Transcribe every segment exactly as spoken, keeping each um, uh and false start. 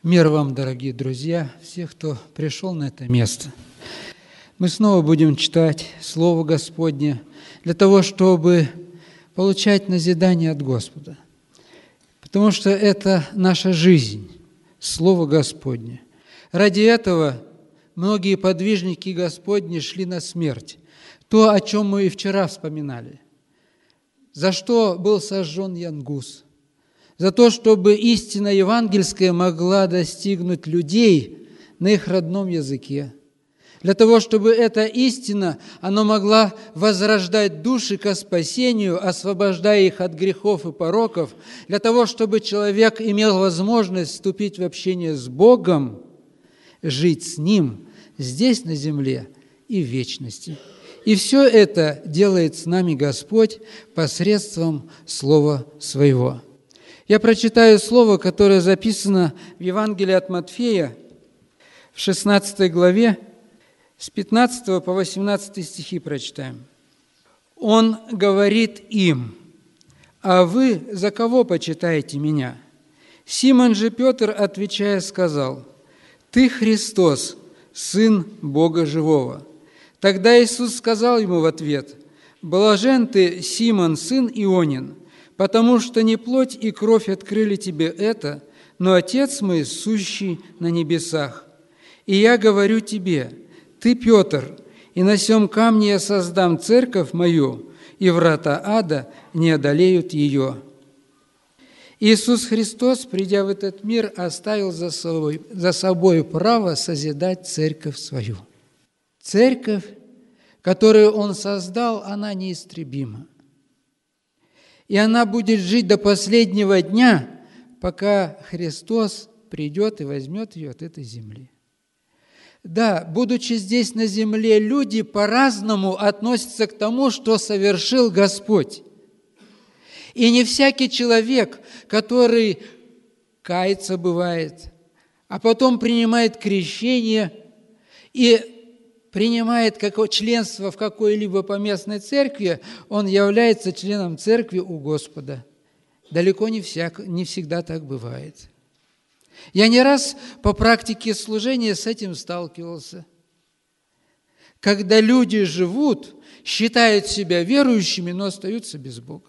Мир вам, дорогие друзья, всех, кто пришел на это место. Мы снова будем читать Слово Господне для того, чтобы получать назидание от Господа. Потому что это наша жизнь, Слово Господне. Ради этого многие подвижники Господни шли на смерть. То, о чем мы и вчера вспоминали. За что был сожжен Янгус? За то, чтобы истина евангельская могла достигнуть людей на их родном языке. Для того, чтобы эта истина, она могла возрождать души ко спасению, освобождая их от грехов и пороков. Для того, чтобы человек имел возможность вступить в общение с Богом, жить с Ним здесь, на земле и в вечности. И все это делает с нами Господь посредством Слова Своего. Я прочитаю слово, которое записано в Евангелии от Матфея в шестнадцатой главе, с пятнадцатого по восемнадцатый стихи прочитаем. Он говорит им: «А вы за кого почитаете меня?» Симон же Петр, отвечая, сказал: «Ты Христос, Сын Бога Живого». Тогда Иисус сказал ему в ответ: «Блажен ты, Симон, сын Ионин, потому что не плоть и кровь открыли тебе это, но Отец мой, сущий на небесах. И я говорю тебе: ты, Петр, и на сем камне я создам церковь мою, и врата ада не одолеют ее». Иисус Христос, придя в этот мир, оставил за собой, за собой право созидать церковь свою. Церковь, которую Он создал, она неистребима. И она будет жить до последнего дня, пока Христос придет и возьмет ее от этой земли. Да, будучи здесь на земле, люди по-разному относятся к тому, что совершил Господь. И не всякий человек, который кается бывает, а потом принимает крещение и принимает как членство в какой-либо поместной церкви, он является членом церкви у Господа. Далеко не, всяк, не всегда так бывает. Я не раз по практике служения с этим сталкивался. Когда люди живут, считают себя верующими, но остаются без Бога.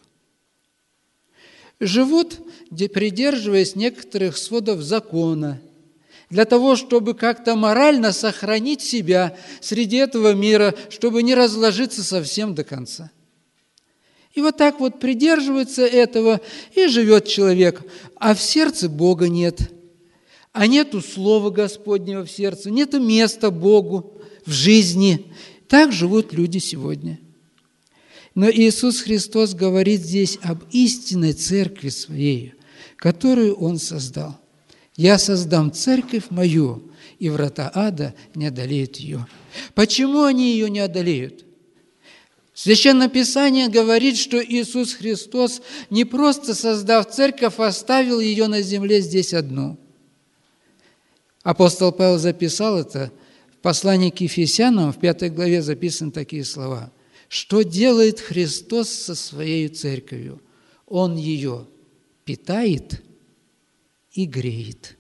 Живут, придерживаясь некоторых сводов закона, для того, чтобы как-то морально сохранить себя среди этого мира, чтобы не разложиться совсем до конца. И вот так вот придерживается этого, и живет человек, а в сердце Бога нет, а нету Слова Господнего в сердце, нету места Богу в жизни. Так живут люди сегодня. Но Иисус Христос говорит здесь об истинной церкви Своей, которую Он создал. «Я создам церковь мою, и врата ада не одолеют ее». Почему они ее не одолеют? Священное Писание говорит, что Иисус Христос, не просто создав церковь, оставил ее на земле здесь одну. Апостол Павел записал это в послании к Ефесянам, в пятой главе записаны такие слова. Что делает Христос со Своей церковью? Он ее питает и греет.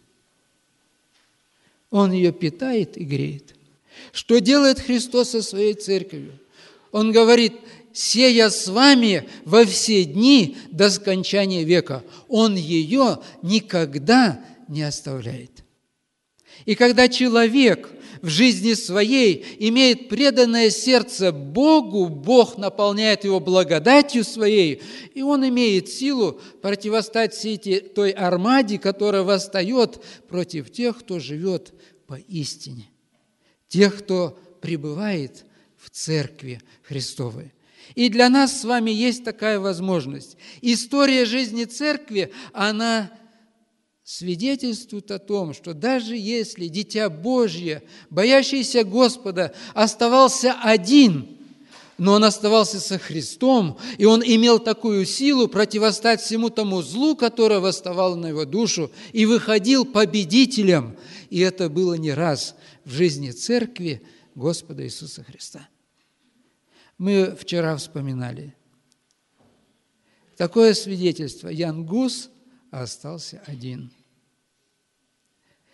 Он ее питает и греет. Что делает Христос со Своей церковью? Он говорит: «Сея с вами во все дни до скончания века». Он ее никогда не оставляет. И когда человек в жизни своей имеет преданное сердце Богу, Бог наполняет его благодатью Своей, и он имеет силу противостать всей той армаде, которая восстает против тех, кто живет по истине, тех, кто пребывает в Церкви Христовой. И для нас с вами есть такая возможность. История жизни Церкви, она свидетельствует о том, что даже если Дитя Божье, боящийся Господа, оставался один, но он оставался со Христом, и он имел такую силу противостать всему тому злу, которое восставало на его душу, и выходил победителем. И это было не раз в жизни Церкви Господа Иисуса Христа. Мы вчера вспоминали такое свидетельство. Янгус остался один.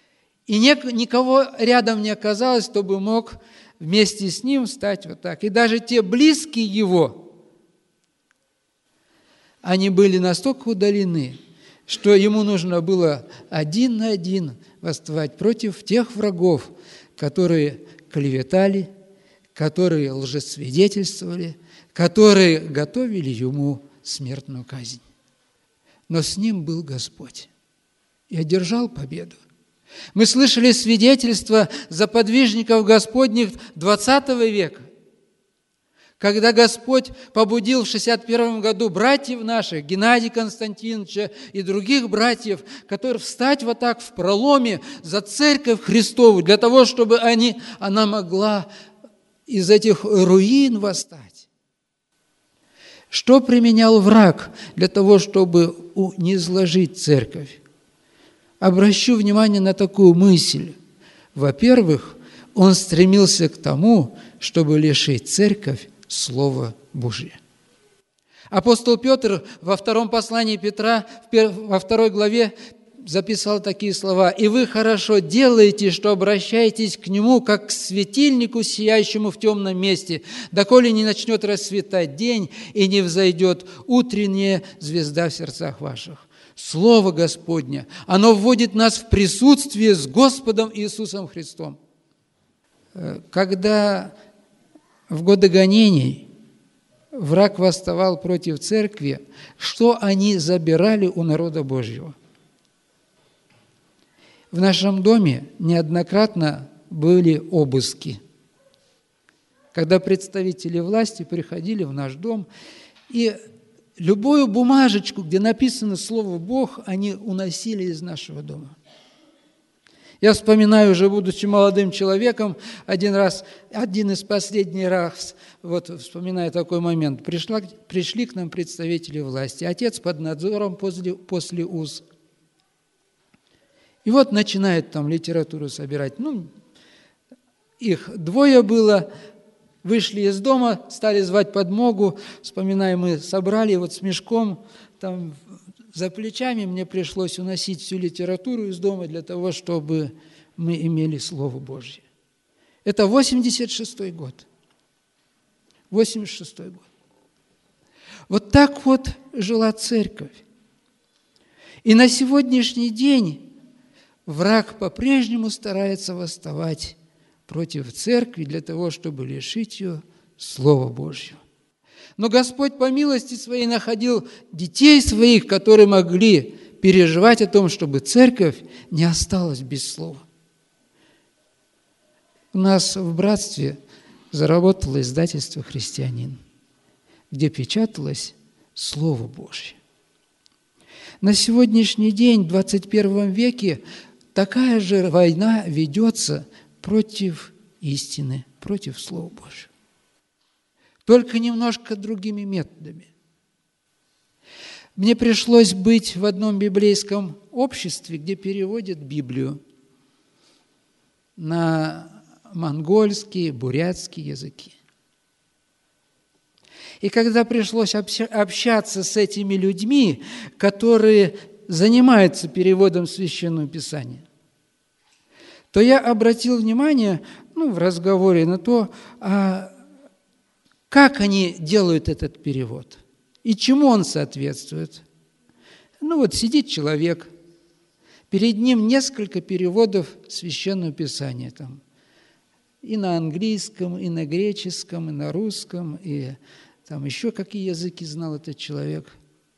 И никого рядом не оказалось, кто бы мог вместе с ним встать вот так. И даже те близкие его, они были настолько удалены, что ему нужно было один на один восставать против тех врагов, которые клеветали, которые лжесвидетельствовали, которые готовили ему смертную казнь. Но с ним был Господь и одержал победу. Мы слышали свидетельства заподвижников Господних двадцатого века, когда Господь побудил в шестьдесят первом году братьев наших, Геннадия Константиновича и других братьев, которые встать вот так в проломе за Церковь Христову, для того, чтобы они, она могла из этих руин восстать. Что применял враг для того, чтобы унизложить Церковь? Обращу внимание на такую мысль. Во-первых, он стремился к тому, чтобы лишить Церковь Слова Божия. Апостол Петр во втором послании Петра, во второй главе, записал такие слова: «И вы хорошо делаете, что обращаетесь к Нему, как к светильнику, сияющему в темном месте, доколе не начнет расцветать день и не взойдет утренняя звезда в сердцах ваших». Слово Господне, оно вводит нас в присутствие с Господом Иисусом Христом. Когда в годы гонений враг восставал против церкви, что они забирали у народа Божьего? В нашем доме неоднократно были обыски, когда представители власти приходили в наш дом, и любую бумажечку, где написано Слово Бог, они уносили из нашего дома. Я вспоминаю, уже будучи молодым человеком, один раз, один из последних раз, вот вспоминаю такой момент, пришла, пришли к нам представители власти, отец под надзором после, после УЗ. И вот начинает там литературу собирать. Ну, их двое было, вышли из дома, стали звать подмогу. Вспоминаем, мы собрали вот с мешком там за плечами, мне пришлось уносить всю литературу из дома для того, чтобы мы имели Слово Божье. Это восемьдесят шестой год. восемьдесят шестой год. Вот так вот жила церковь. И на сегодняшний день враг по-прежнему старается восставать против церкви для того, чтобы лишить ее Слова Божьего. Но Господь по милости Своей находил детей Своих, которые могли переживать о том, чтобы церковь не осталась без слова. У нас в братстве заработало издательство «Христианин», где печаталось Слово Божье. На сегодняшний день, в двадцать первом веке, такая же война ведется против истины, против Слова Божьего. Только немножко другими методами. Мне пришлось быть в одном библейском обществе, где переводят Библию на монгольский, бурятский языки. И когда пришлось общаться с этими людьми, которые занимаются переводом Священного Писания, то я обратил внимание, ну, в разговоре на то, а как они делают этот перевод и чему он соответствует. Ну вот сидит человек, перед ним несколько переводов Священного Писания, там, и на английском, и на греческом, и на русском, и там еще какие языки знал этот человек.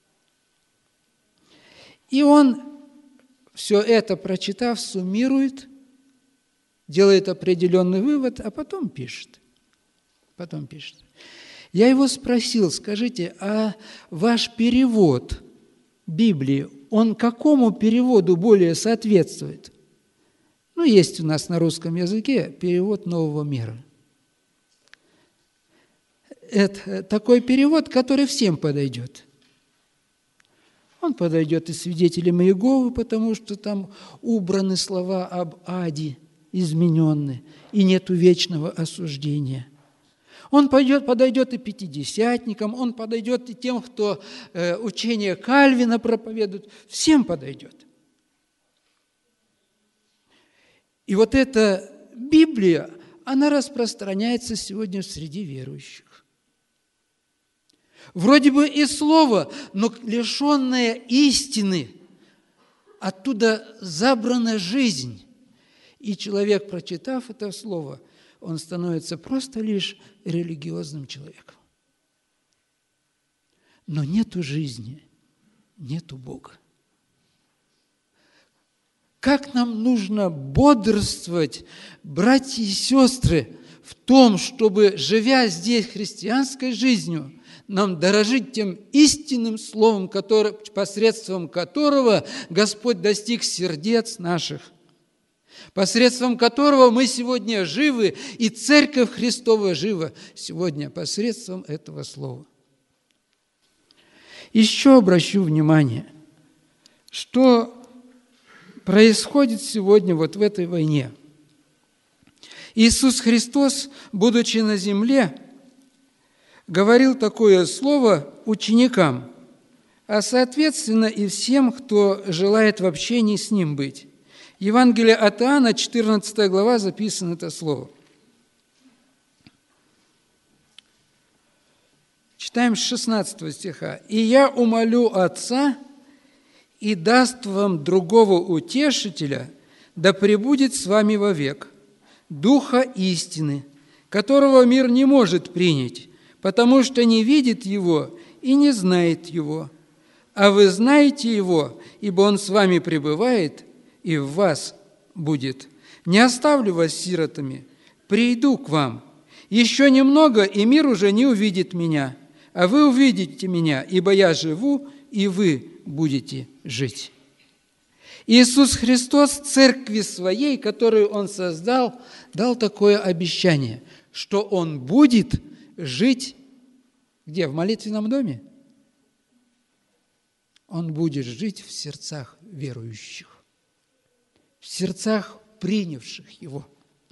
И он, все это прочитав, суммирует, делает определенный вывод, а потом пишет. Потом пишет. Я его спросил, скажите, а ваш перевод Библии, он какому переводу более соответствует? Ну, есть у нас на русском языке перевод Нового мира. Это такой перевод, который всем подойдет. Он подойдет и свидетелям Иеговы, потому что там убраны слова об аде, измененны, и нету вечного осуждения. Он пойдет, подойдет и пятидесятникам, он подойдет и тем, кто э, учение Кальвина проповедует, всем подойдет. И вот эта Библия, она распространяется сегодня среди верующих. Вроде бы и слово, но лишенное истины, оттуда забрана жизнь. И человек, прочитав это слово, он становится просто лишь религиозным человеком. Но нету жизни, нету Бога. Как нам нужно бодрствовать, братья и сестры, в том, чтобы, живя здесь христианской жизнью, нам дорожить тем истинным словом, который, посредством которого Господь достиг сердец наших, посредством которого мы сегодня живы, и Церковь Христова жива сегодня посредством этого слова. Еще обращу внимание, что происходит сегодня вот в этой войне. Иисус Христос, будучи на земле, говорил такое слово ученикам, а соответственно и всем, кто желает в общении с Ним быть. Евангелие от Иоанна, четырнадцатая глава, записано это слово. Читаем с шестнадцатого стиха. «И я умолю Отца, и даст вам другого утешителя, да пребудет с вами вовек, Духа истины, которого мир не может принять, потому что не видит Его и не знает Его. А вы знаете Его, ибо Он с вами пребывает и в вас будет. Не оставлю вас сиротами, приду к вам. Еще немного, и мир уже не увидит Меня, а вы увидите Меня, ибо Я живу, и вы будете жить». Иисус Христос Церкви Своей, которую Он создал, дал такое обещание, что Он будет жить где? В молитвенном доме? Он будет жить в сердцах верующих, в сердцах принявших Его.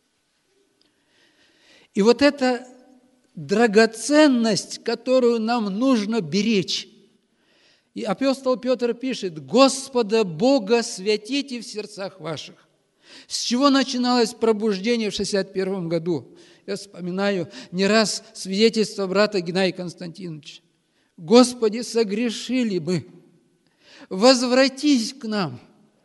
И вот эта драгоценность, которую нам нужно беречь. И апостол Петр пишет: «Господа Бога святите в сердцах ваших». С чего начиналось пробуждение в шестьдесят первом году? Я вспоминаю не раз свидетельство брата Геннадия Константиновича. «Господи, согрешили мы, возвратись к нам».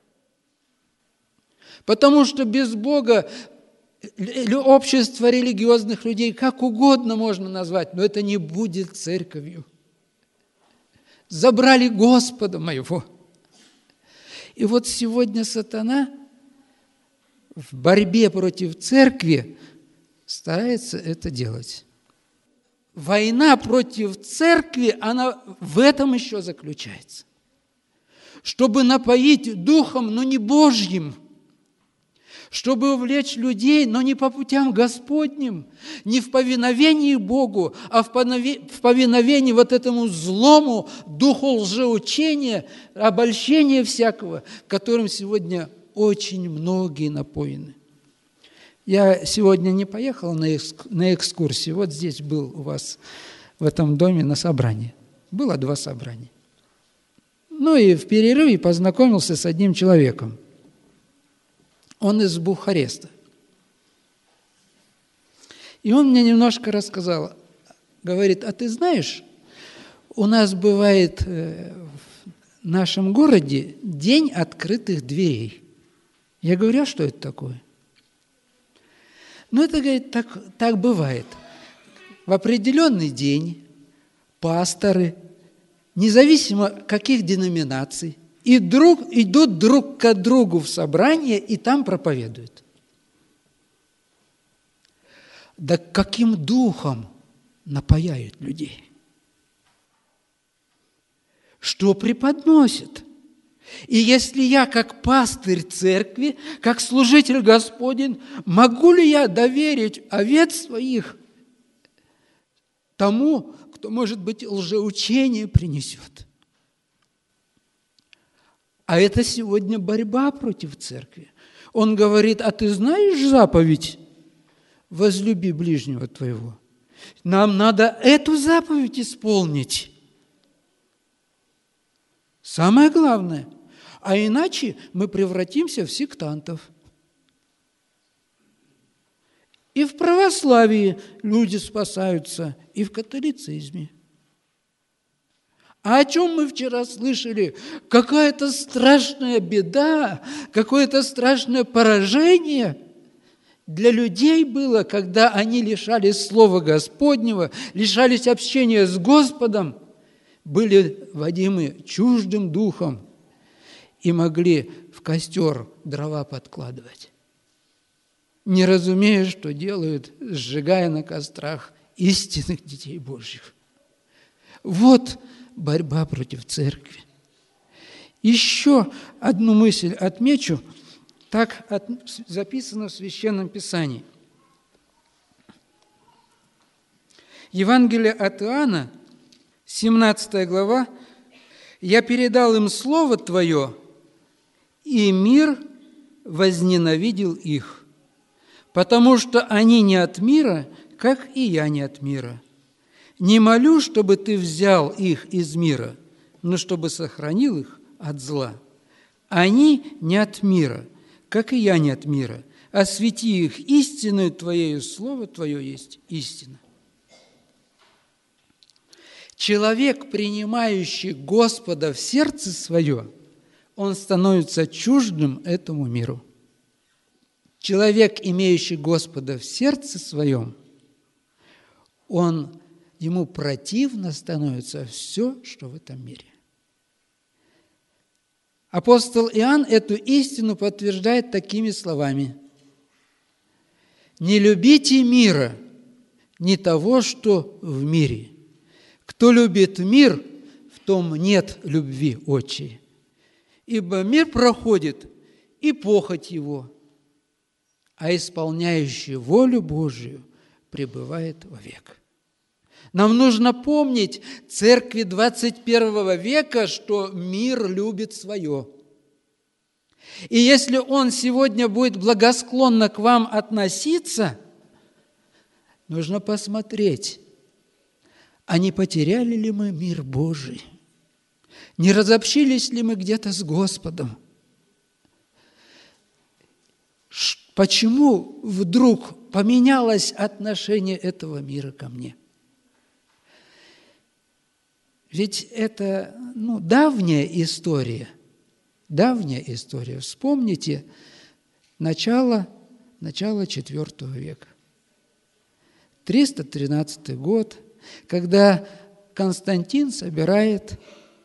Потому что без Бога общество религиозных людей как угодно можно назвать, но это не будет церковью. Забрали Господа моего. И вот сегодня сатана в борьбе против церкви старается это делать. Война против церкви, она в этом еще заключается. Чтобы напоить духом, но не Божьим, чтобы увлечь людей, но не по путям Господним, не в повиновении Богу, а в повиновении вот этому злому духу лжеучения, обольщения всякого, которым сегодня очень многие напоены. Я сегодня не поехал на экскурсию, вот здесь был у вас в этом доме на собрании. Было два собрания. Ну и в перерыве познакомился с одним человеком. Он из Бухареста. И он мне немножко рассказал. Говорит: а ты знаешь, у нас бывает в нашем городе день открытых дверей. Я говорю: а что это такое? Ну, это, говорит, так, так бывает. В определенный день пасторы, независимо каких деноминаций, и друг, идут друг к другу в собрание и там проповедуют. Да каким духом напояют людей? Что преподносят? И если я, как пастырь церкви, как служитель Господень, могу ли я доверить овец своих тому, кто, может быть, лжеучение принесет? А это сегодня борьба против церкви. Он говорит: а ты знаешь заповедь? Возлюби ближнего твоего. Нам надо эту заповедь исполнить. Самое главное. А иначе мы превратимся в сектантов. И в православии люди спасаются, и в католицизме. А о чем мы вчера слышали? Какая-то страшная беда, какое-то страшное поражение для людей было, когда они лишались Слова Господнего, лишались общения с Господом, были водимы чуждым духом и могли в костер дрова подкладывать, не разумея, что делают, сжигая на кострах истинных детей Божьих. Вот борьба против церкви. Еще одну мысль отмечу, так записано в Священном Писании. Евангелие от Иоанна, семнадцатая глава. «Я передал им Слово Твое, и мир возненавидел их, потому что они не от мира, как и я не от мира. Не молю, чтобы Ты взял их из мира, но чтобы сохранил их от зла. Они не от мира, как и я не от мира. Освети их истиною Твоею, Слово Твое есть истина». Человек, принимающий Господа в сердце свое, он становится чуждым этому миру. Человек, имеющий Господа в сердце своем, он, ему противно становится все, что в этом мире. Апостол Иоанн эту истину подтверждает такими словами: «Не любите мира, ни того, что в мире. Кто любит мир, в том нет любви отчей. Ибо мир проходит, и похоть его, а исполняющий волю Божию пребывает вовек». Нам нужно помнить церкви двадцать первого века, что мир любит свое. И если он сегодня будет благосклонно к вам относиться, нужно посмотреть, а не потеряли ли мы мир Божий? Не разобщились ли мы где-то с Господом? Почему вдруг поменялось отношение этого мира ко мне? Ведь это ну, давняя история. Давняя история. Вспомните начало, начало четвёртого века. триста тринадцатый год, когда Константин собирает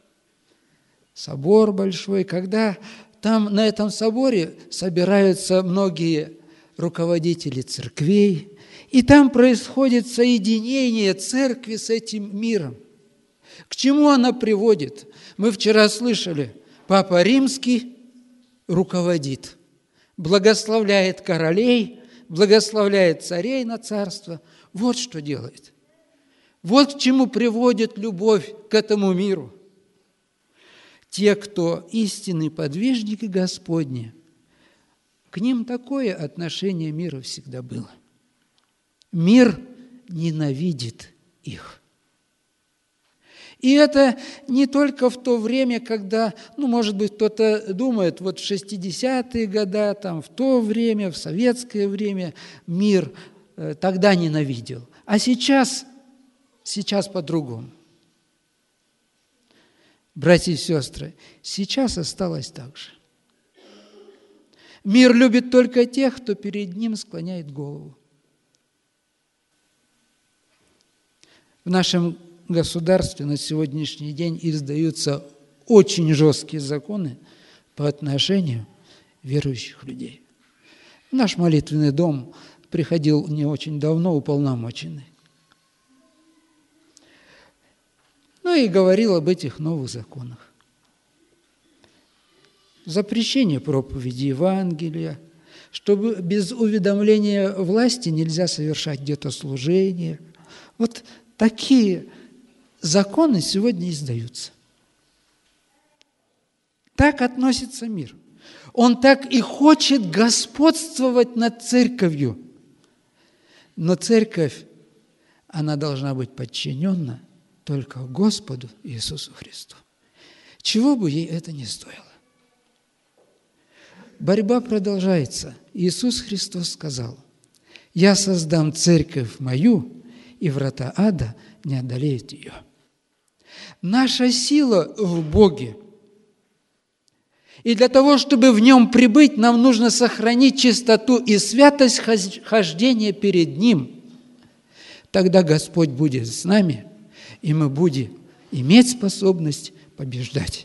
собор большой, когда там на этом соборе собираются многие руководители церквей, и там происходит соединение церкви с этим миром. К чему она приводит? Мы вчера слышали, Папа Римский руководит, благословляет королей, благословляет царей на царство. Вот что делает. Вот к чему приводит любовь к этому миру. Те, кто истинные подвижники Господни, к ним такое отношение мира всегда было. Мир ненавидит их. И это не только в то время, когда, ну, может быть, кто-то думает, вот в шестидесятые годы, там, в то время, в советское время мир э, тогда ненавидел. А сейчас, сейчас по-другому. Братья и сестры, сейчас осталось так же. Мир любит только тех, кто перед ним склоняет голову. В нашем государстве на сегодняшний день издаются очень жесткие законы по отношению верующих людей. В наш молитвенный дом приходил не очень давно уполномоченный. Ну и говорил об этих новых законах. Запрещение проповеди Евангелия, чтобы без уведомления власти нельзя совершать где-то служение. Вот такие законы сегодня издаются. Так относится мир. Он так и хочет господствовать над церковью. Но церковь, она должна быть подчинена только Господу Иисусу Христу. Чего бы ей это ни стоило. Борьба продолжается. Иисус Христос сказал: Я создам церковь мою, и врата ада не одолеют ее. Наша сила в Боге. И для того, чтобы в Нем пребыть, нам нужно сохранить чистоту и святость хождения перед Ним. Тогда Господь будет с нами, и мы будем иметь способность побеждать.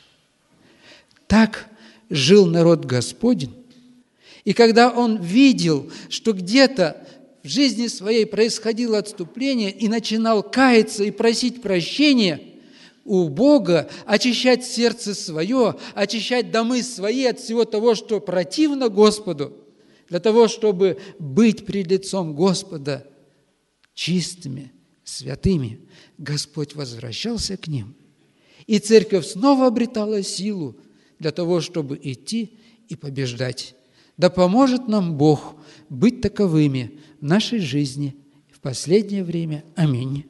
Так жил народ Господень. И когда он видел, что где-то в жизни своей происходило отступление, и начинал каяться и просить прощения у Бога, очищать сердце свое, очищать домы свои от всего того, что противно Господу, для того, чтобы быть пред лицом Господа чистыми, святыми, Господь возвращался к ним. И церковь снова обретала силу для того, чтобы идти и побеждать. Да поможет нам Бог быть таковыми в нашей жизни в последнее время. Аминь.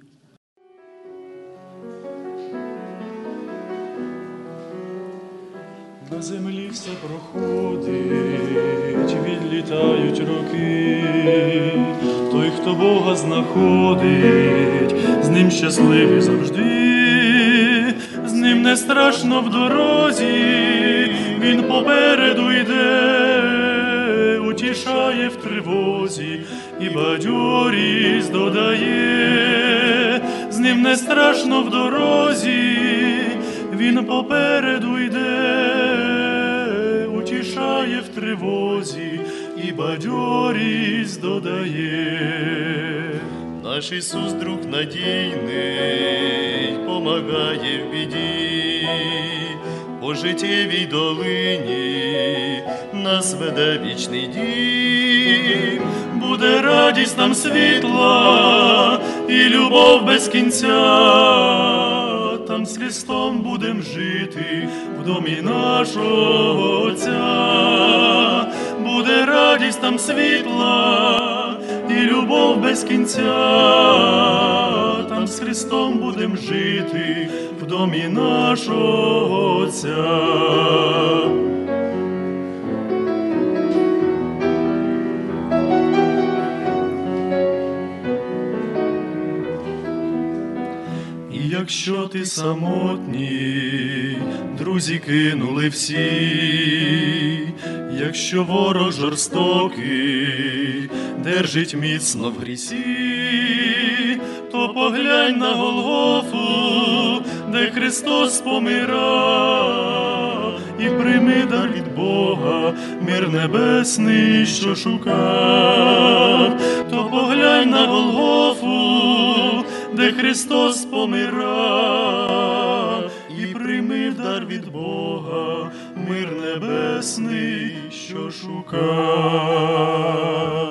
На землі все проходить, відлітають роки. Той, хто Бога знаходить, з ним щасливий завжди. З ним не страшно в дорозі, він попереду йде, утішає в тривозі і бадьорість додає. З ним не страшно в дорозі, він попереду йде, утішає в тривозі і бадьорість додає. Наш Ісус друг надійний, помагає в біді, по життєвій долині нас веде вічний дім. Буде радість нам світла і любов без кінця. Там з Христом будем жити в домі нашого Отця. Буде радість там світла і любов без кінця. Там з Христом будем жити в домі нашого Отця. Якщо ти самотній, друзі кинули всі, якщо ворог жорстокий, держить міцно в грісі, то поглянь на Голгофу, де Христос помира, і прийми дар від Бога, мир небесний, що шукав. То поглянь на Голгофу, де Христос помира, і прийми дар від Бога, мир небесний, що шукав.